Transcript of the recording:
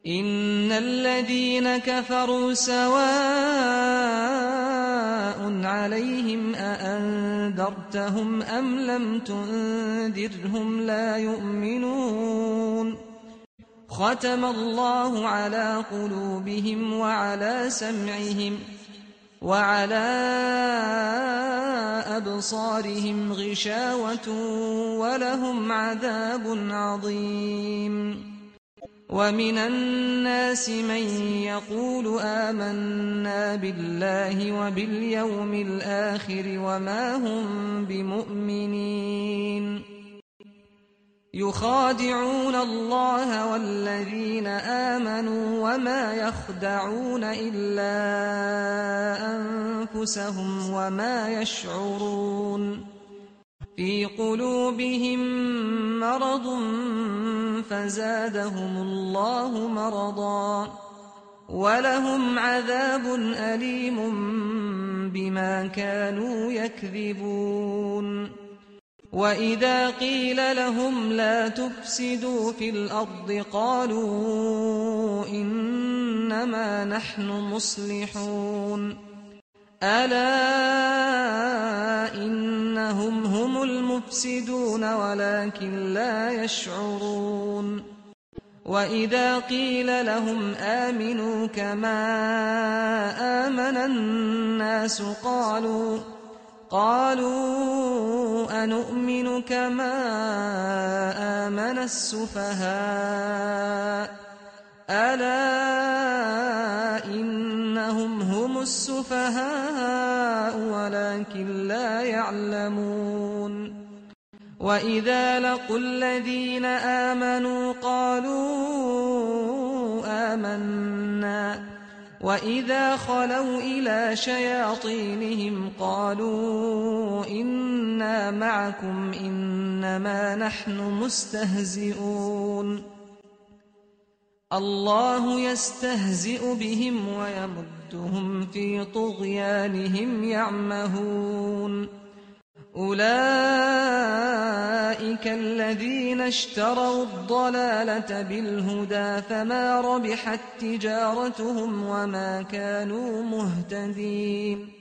إن الذين كفروا سواء عليهم أأنذرتهم أم لم تنذرهم لا يؤمنون ختم الله على قلوبهم وعلى سمعهم وعلى أبصارهم غشاوة ولهم عذاب عظيم ومن الناس من يقول آمنا بالله وباليوم الآخر وما هم بمؤمنين يخادعون الله والذين آمنوا وما يخدعون إلا أنفسهم وما يشعرون في قلوبهم مرض فزادهم الله مرضا ولهم عذاب أليم بما كانوا يكذبون وإذا قيل لهم لا تفسدوا في الأرض قالوا إنما نحن مصلحون ألا إنهم هم المفسدون ولكن لا يشعرون وإذا قيل لهم آمنوا كما آمن الناس قالوا أنؤمن كما آمن السفهاء ألا إنهم هم السفهاء ولكن لا يعلمون وإذا لقوا الذين آمنوا قالوا آمنا وإذا خلوا إلى شياطينهم قالوا إنا معكم إنما نحن مستهزئون الله يستهزئ بهم ويمدهم في طغيانهم يعمهون أولئك الذين اشتروا الضلالة بالهدى فما ربحت تجارتهم وما كانوا مهتدين